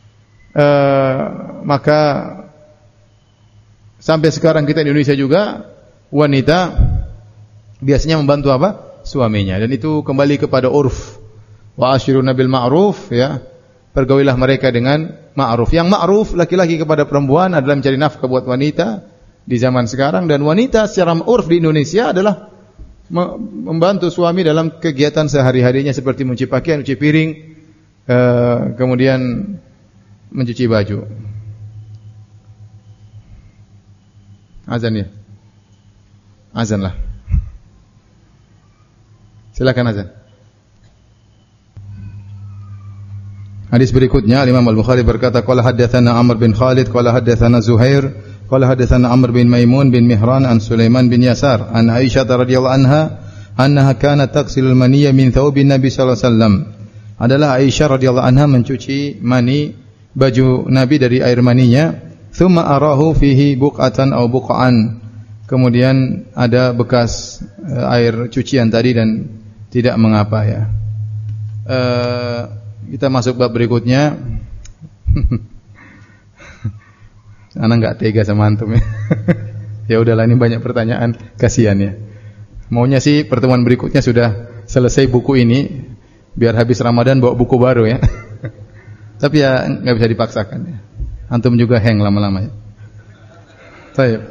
Uh, maka sampai sekarang kita di Indonesia juga wanita biasanya membantu apa? Suaminya, dan itu kembali kepada urf. Wa asyiruna bil ma'ruf, ya. Pergaulilah mereka dengan ma'ruf. Yang ma'ruf laki-laki kepada perempuan adalah mencari nafkah buat wanita di zaman sekarang, dan wanita secara urf di Indonesia adalah membantu suami dalam kegiatan sehari-harinya seperti mencuci pakaian, mencuci piring, uh, kemudian mencuci baju. Azan ya? Azan lah. Silakan azan. Hadis berikutnya, Imam Al-Bukhari berkata, qala haddatsana Amr bin Khalid, qala haddatsana Zuhair, qala haddatsana Amr bin Maimun bin Mihran an Sulaiman bin Yasar an Aisyah radhiyallahu anha annaha kanat taghsilul maniyya min thawbin Nabi sallallahu alaihi wasallam. Adalah Aisyah radhiyallahu anha mencuci mani baju Nabi dari air maninya, thumma arahu fihi buqatan aw buqan, kemudian ada bekas uh, air cucian tadi dan tidak mengapa, ya. Uh, kita masuk bab berikutnya. Ana enggak tega sama antum, ya. Ya udahlah, ini banyak pertanyaan, kasihan, ya. Maunya sih pertemuan berikutnya sudah selesai buku ini, biar habis Ramadan bawa buku baru, ya. Tapi ya nggak bisa dipaksakan, ya. Antum juga hang lama-lama, ya. Baik.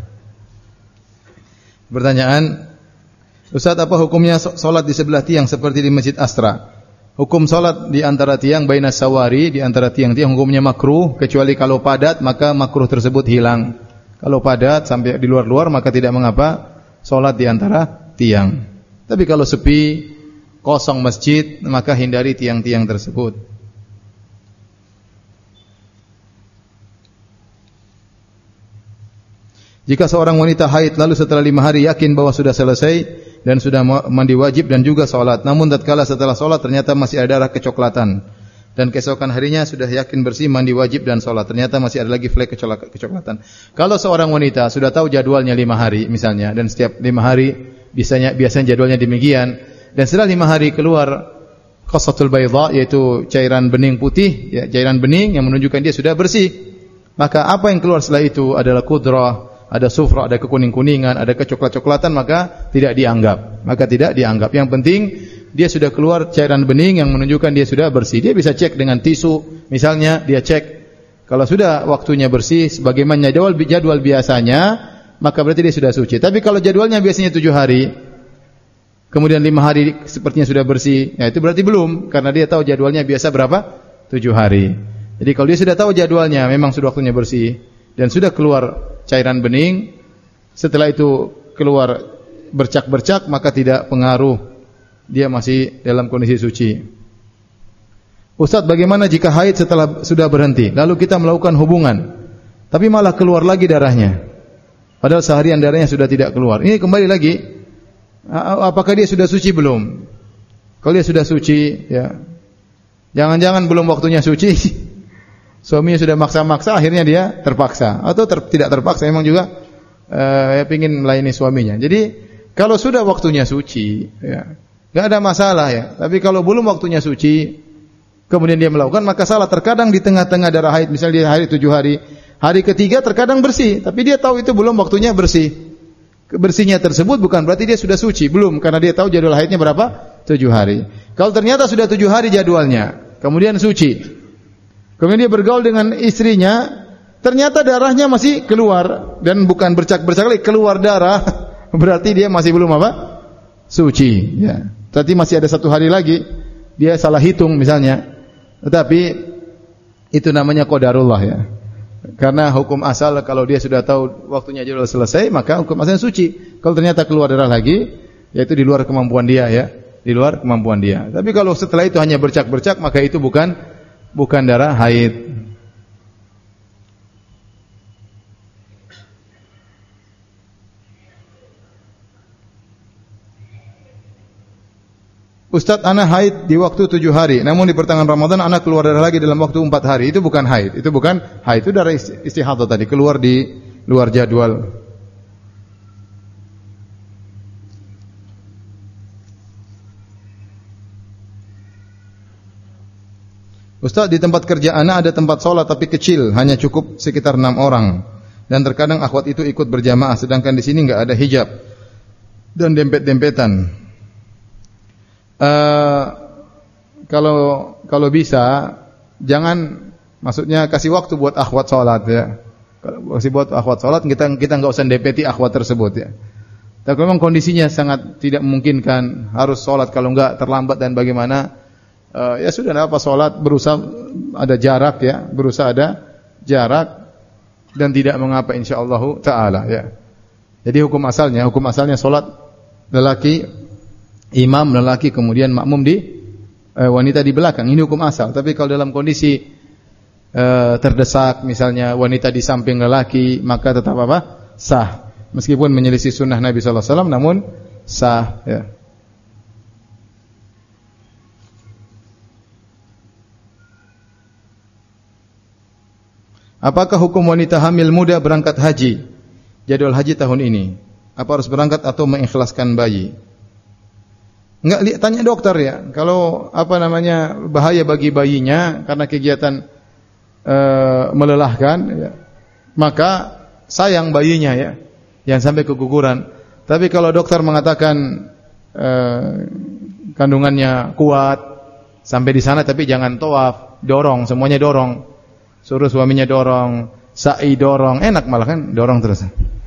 Pertanyaan, Ustaz, apa hukumnya solat di sebelah tiang seperti di Masjid Astra? Hukum solat di antara tiang, baina sawari, di antara tiang-tiang, hukumnya makruh, kecuali kalau padat maka makruh tersebut hilang. Kalau padat sampai di luar-luar maka tidak mengapa solat di antara tiang. Tapi kalau sepi, kosong masjid, maka hindari tiang-tiang tersebut. Jika seorang wanita haid lalu setelah lima hari yakin bahwa sudah selesai dan sudah mandi wajib dan juga salat, namun tatkala setelah salat ternyata masih ada darah kecoklatan, dan keesokan harinya sudah yakin bersih mandi wajib dan salat, ternyata masih ada lagi flek kecoklatan. Kalau seorang wanita sudah tahu jadwalnya lima hari misalnya, dan setiap lima hari biasanya biasanya jadwalnya demikian, dan setelah lima hari keluar qasatul bayda, yaitu cairan bening putih, ya, cairan bening yang menunjukkan dia sudah bersih, maka apa yang keluar setelah itu adalah kudrah, ada sufra, ada kekuning-kuningan, ada kecoklat-coklatan, maka tidak dianggap. Maka tidak dianggap. Yang penting dia sudah keluar cairan bening yang menunjukkan dia sudah bersih. Dia bisa cek dengan tisu, misalnya dia cek kalau sudah waktunya bersih sebagaimana jadwal jadwal biasanya, maka berarti dia sudah suci. Tapi kalau jadwalnya biasanya tujuh hari, kemudian lima hari sepertinya sudah bersih, ya itu berarti belum, karena dia tahu jadwalnya biasa berapa? tujuh hari. Jadi kalau dia sudah tahu jadwalnya, memang sudah waktunya bersih dan sudah keluar cairan bening, setelah itu keluar bercak-bercak, maka tidak pengaruh, dia masih dalam kondisi suci. Ustaz, bagaimana jika haid setelah sudah berhenti, lalu kita melakukan hubungan, tapi malah keluar lagi darahnya, padahal seharian darahnya sudah tidak keluar? Ini kembali lagi, apakah dia sudah suci belum? Kalau dia sudah suci, ya, jangan-jangan belum waktunya suci, suaminya sudah maksa-maksa, akhirnya dia terpaksa, atau ter, tidak terpaksa, memang juga uh, ya pingin melayani suaminya. Jadi kalau sudah waktunya suci, ya, nggak ada masalah ya. Tapi kalau belum waktunya suci, kemudian dia melakukan, maka salah. Terkadang di tengah-tengah darah haid, misalnya dia hari tujuh hari, hari ketiga terkadang bersih, tapi dia tahu itu belum waktunya bersih. Bersihnya tersebut bukan berarti dia sudah suci, belum, karena dia tahu jadwal haidnya berapa? Tujuh hari. Kalau ternyata sudah tujuh hari jadwalnya, kemudian suci, kemudian dia bergaul dengan istrinya, ternyata darahnya masih keluar dan bukan bercak-bercak lagi, keluar darah, berarti dia masih belum apa? Suci. Ya. Berarti masih ada satu hari lagi, dia salah hitung misalnya. Tetapi itu namanya qadarullah ya. Karena hukum asal kalau dia sudah tahu waktunya jadwal selesai, maka hukum asalnya suci. Kalau ternyata keluar darah lagi, yaitu di luar kemampuan dia ya, di luar kemampuan dia. Tapi kalau setelah itu hanya bercak-bercak, maka itu bukan bukan darah haid. Ustaz, ana haid di waktu tujuh hari, namun di pertengahan Ramadan ana keluar darah lagi dalam waktu empat hari. Itu bukan haid, itu bukan haid, itu darah istihadah tadi, keluar di luar jadwal. Ustaz, di tempat kerja ana ada tempat sholat tapi kecil, hanya cukup sekitar enam orang. Dan terkadang akhwat itu ikut berjamaah, sedangkan di sini enggak ada hijab dan dempet-dempetan. Uh, kalau kalau bisa jangan, maksudnya kasih waktu buat akhwat salat ya. Kalau kasih buat akhwat salat, kita kita enggak usah depeti akhwat tersebut ya. Tapi memang kondisinya sangat tidak memungkinkan, harus salat, kalau enggak terlambat dan bagaimana, uh, ya sudah, enggak apa, salat, berusaha ada jarak ya, berusaha ada jarak dan tidak mengapa insyaallah taala ya. Jadi hukum asalnya, hukum asalnya salat lelaki imam lelaki, kemudian makmum di eh, wanita di belakang. Ini hukum asal. Tapi kalau dalam kondisi eh, terdesak, misalnya wanita di samping lelaki, maka tetap apa? Sah. Meskipun menyelisih sunnah Nabi sallallahu alaihi wasallam, namun sah. Ya. Apakah hukum wanita hamil muda berangkat haji? Jadwal haji tahun ini. Apa harus berangkat atau mengikhlaskan bayi? Enggak, lihat, tanya dokter ya. Kalau apa namanya bahaya bagi bayinya karena kegiatan e, melelahkan, ya, maka sayang bayinya ya, jangan sampai keguguran. Tapi kalau dokter mengatakan e, kandungannya kuat sampai di sana, tapi jangan tawaf, dorong, semuanya dorong, suruh suaminya dorong, sa'i dorong, enak malah kan, dorong terus.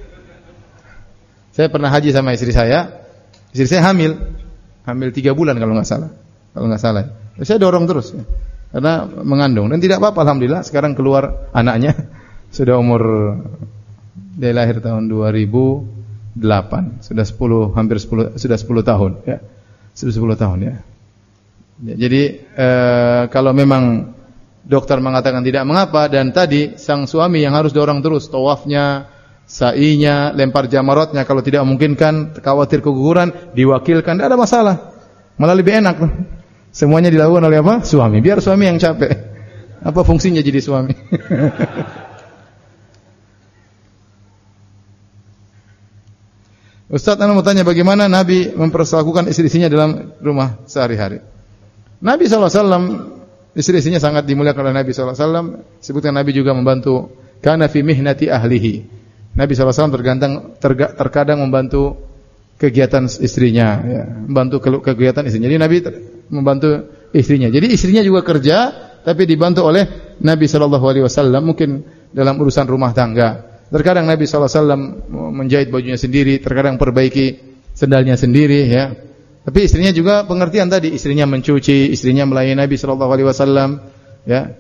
Saya pernah haji sama istri saya, istri saya hamil. Hamil tiga bulan kalau nggak salah, kalau nggak salah. Saya dorong terus, ya, karena mengandung dan tidak apa-apa. Alhamdulillah sekarang keluar anaknya sudah umur, dia lahir tahun dua ribu delapan, sudah sepuluh, hampir sepuluh, sudah sepuluh tahun, ya, sudah sepuluh tahun ya. Ya, jadi eh, kalau memang dokter mengatakan tidak mengapa, dan tadi sang suami yang harus dorong terus tawafnya, sa'inya, lempar jamarotnya, kalau tidak memungkinkan, khawatir keguguran, diwakilkan, tidak ada masalah. Malah lebih enak. Semuanya dilakukan oleh apa? Suami. Biar suami yang capek. Apa fungsinya jadi suami? Ustaz, ana mau tanya bagaimana Nabi memperlakukan istri-istrinya dalam rumah sehari-hari. Nabi sallallahu alaihi wasallam, istri-istrinya sangat dimuliakan oleh Nabi sallallahu alaihi wasallam. Sebutkan Nabi juga membantu, kana fi mihnati ahlihi. Nabi sallallahu alaihi wasallam tergantung terga, terkadang membantu kegiatan istrinya, ya, membantu ke, kegiatan istrinya. Jadi Nabi ter, membantu istrinya. Jadi istrinya juga kerja, tapi dibantu oleh Nabi sallallahu alaihi wasallam, mungkin dalam urusan rumah tangga. Terkadang Nabi sallallahu alaihi wasallam menjahit bajunya sendiri, terkadang perbaiki sendalnya sendiri, ya. Tapi istrinya juga pengertian tadi, istrinya mencuci, istrinya melayani Nabi sallallahu alaihi wasallam, ya.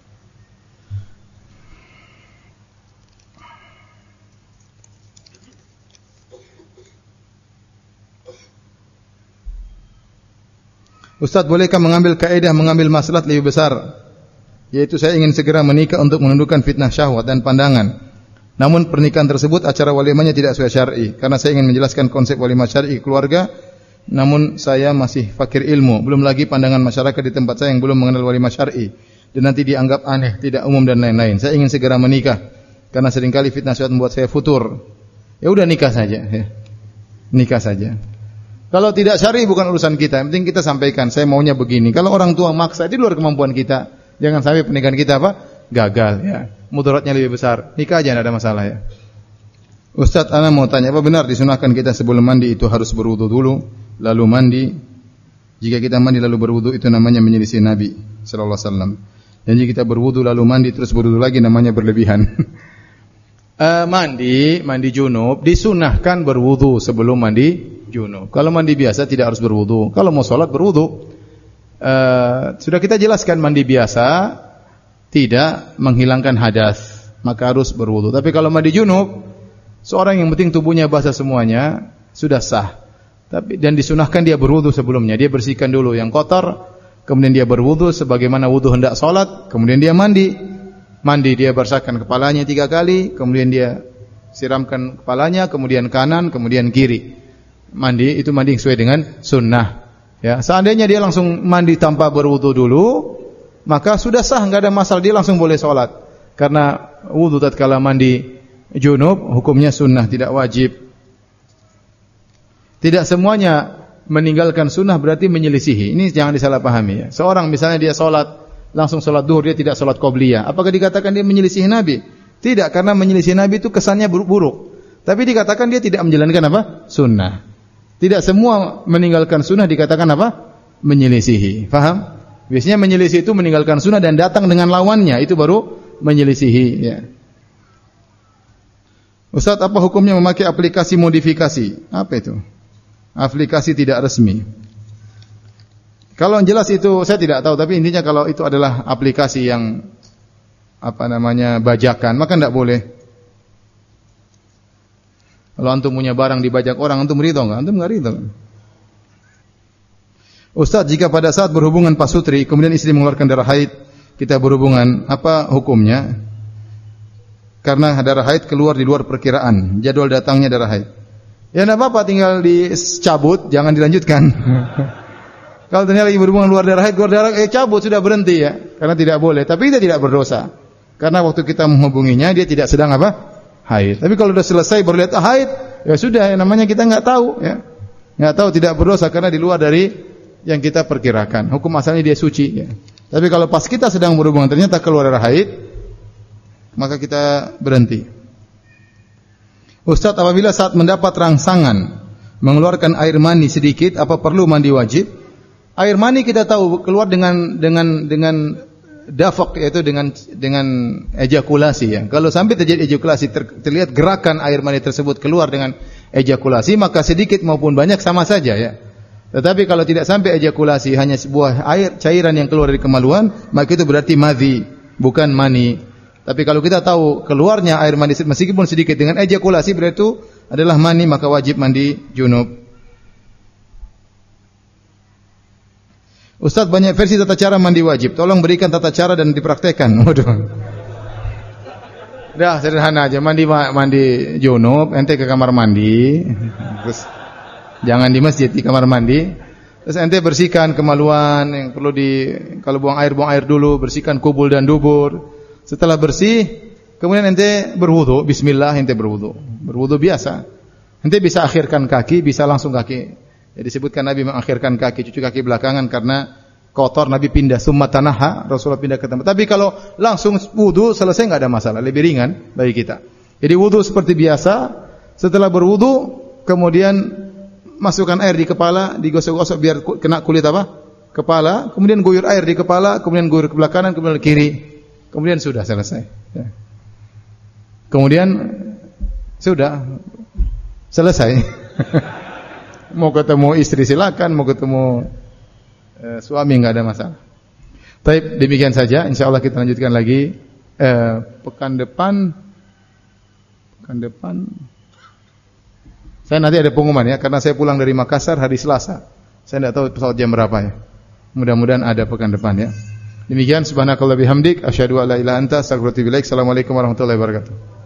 Ustaz, bolehkah mengambil kaidah mengambil maslahat lebih besar? Yaitu saya ingin segera menikah untuk menundukkan fitnah syahwat dan pandangan. Namun pernikahan tersebut acara walimahnya tidak sesuai syar'i. Karena saya ingin menjelaskan konsep walimah syar'i keluarga, namun saya masih fakir ilmu. Belum lagi pandangan masyarakat di tempat saya yang belum mengenal walimah syar'i dan nanti dianggap aneh, tidak umum dan lain-lain. Saya ingin segera menikah karena seringkali fitnah syahwat membuat saya futur. ya udah nikah saja. Ya. Nikah saja. Kalau tidak syar'i bukan urusan kita. Yang penting kita sampaikan, saya maunya begini. Kalau orang tua maksa di luar kemampuan kita, jangan sampai pernikahan kita apa? Gagal. Ya. Mudaratnya lebih besar. Nikah aja tidak ada masalah ya. Ustaz, ana mau tanya, apa benar disunahkan kita sebelum mandi itu harus berwudu dulu, lalu mandi? Jika kita mandi lalu berwudu itu namanya menyelisih Nabi sallallahu alaihi wasallam. Dan jika kita berwudu lalu mandi terus berwudu lagi namanya berlebihan. Uh, mandi, mandi junub disunahkan berwudu sebelum mandi junub. Kalau mandi biasa tidak harus berwudu. Kalau mau sholat berwudu. Uh, sudah kita jelaskan mandi biasa tidak menghilangkan hadas, maka harus berwudu. Tapi kalau mandi junub, seorang yang penting tubuhnya basah semuanya sudah sah. Tapi dan disunahkan dia berwudu sebelumnya. Dia bersihkan dulu yang kotor, kemudian dia berwudu sebagaimana wudu hendak sholat, kemudian dia mandi. Mandi dia basahkan kepalanya tiga kali, kemudian dia siramkan kepalanya, kemudian kanan, kemudian kiri. Mandi itu mandi sesuai dengan sunnah. Ya, seandainya dia langsung mandi tanpa berwudu dulu, maka sudah sah, enggak ada masalah, dia langsung boleh sholat. Karena wudu tatkala mandi junub hukumnya sunnah, tidak wajib. Tidak semuanya meninggalkan sunnah berarti menyelisihi. Ini jangan disalahpahami ya. Seorang misalnya dia sholat langsung sholat duhur, dia tidak sholat qobliyah. Apakah dikatakan dia menyelisih Nabi? Tidak, karena menyelisih Nabi itu kesannya buruk-buruk. Tapi dikatakan dia tidak menjalankan apa? Sunnah. Tidak semua meninggalkan sunnah dikatakan apa? Menyelisihi. Faham? Biasanya menyelisih itu meninggalkan sunnah dan datang dengan lawannya. Itu baru menyelisihi. Ya. Ustaz, apa hukumnya memakai aplikasi modifikasi? Apa itu? Aplikasi tidak resmi. Kalau yang jelas itu saya tidak tahu, tapi intinya kalau itu adalah aplikasi yang apa namanya bajakan, maka tidak boleh. Kalau antum punya barang dibajak orang, antum ridho enggak? Antum enggak ridho. Ustaz, jika pada saat berhubungan pasutri kemudian istri mengeluarkan darah haid, kita berhubungan, apa hukumnya? Karena darah haid keluar di luar perkiraan, jadwal datangnya darah haid. Ya enggak apa-apa, tinggal dicabut, jangan dilanjutkan. Kalau ternyata lagi berhubungan luar darah haid, keluar darah, eh cabut, sudah berhenti ya. Karena tidak boleh. Tapi dia tidak berdosa. Karena waktu kita menghubunginya, dia tidak sedang apa? Haid. Tapi kalau sudah selesai baru lihat ah, haid, ya sudah, ya, namanya kita enggak tahu ya. Enggak tahu, tidak berdosa karena di luar dari yang kita perkirakan. Hukum asalnya dia suci ya. Tapi kalau pas kita sedang berhubungan ternyata keluar darah haid, maka kita berhenti. Ustaz, apabila saat mendapat rangsangan mengeluarkan air mani sedikit, apa perlu mandi wajib? Air mani kita tahu keluar dengan dengan dengan dafak, yaitu dengan dengan ejakulasi ya. Kalau sampai terjadi ejakulasi, ter, terlihat gerakan air mani tersebut keluar dengan ejakulasi, maka sedikit maupun banyak sama saja ya. Tetapi kalau tidak sampai ejakulasi, hanya sebuah air cairan yang keluar dari kemaluan, maka itu berarti madhi, bukan mani. Tapi kalau kita tahu keluarnya air mani meskipun sedikit dengan ejakulasi, berarti itu adalah mani, maka wajib mandi junub. Ustaz, banyak versi tata cara mandi wajib. Tolong berikan tata cara dan dipraktekkan. Waduh. Dah sederhana aja, mandi mandi junub, ente ke kamar mandi. Terus jangan di masjid, di kamar mandi. Terus ente bersihkan kemaluan yang perlu di, kalau buang air buang air dulu, bersihkan kubul dan dubur. Setelah bersih, kemudian ente berwudu, bismillah ente berwudu. Berwudu biasa. Ente bisa akhirkan kaki, bisa langsung kaki. Jadi disebutkan Nabi mengakhirkan kaki, cuci kaki belakangan karena kotor, Nabi pindah summa tanaha, Rasulullah pindah ke tempat. Tapi kalau langsung wudu selesai enggak ada masalah, lebih ringan bagi kita. Jadi wudu seperti biasa, setelah berwudu kemudian masukkan air di kepala, digosok-gosok biar kena kulit apa? Kepala, kemudian guyur air di kepala, kemudian guyur ke belakang, kemudian ke kiri. Kemudian sudah selesai. Ya. Kemudian sudah selesai. Mau ketemu istri silakan, mau ketemu eh, suami enggak ada masalah. Baik, demikian saja. Insyaallah kita lanjutkan lagi eh, pekan depan. Pekan depan. Saya nanti ada pengumuman ya, karena saya pulang dari Makassar hari Selasa. Saya tidak tahu pesawat jam berapa ya. Mudah-mudahan ada pekan depan ya. Demikian, subhanakallah bihamdik, asyhadu an la ilaha illa anta, astaghfiruka wa atubu ilaik. Assalamualaikum warahmatullahi wabarakatuh.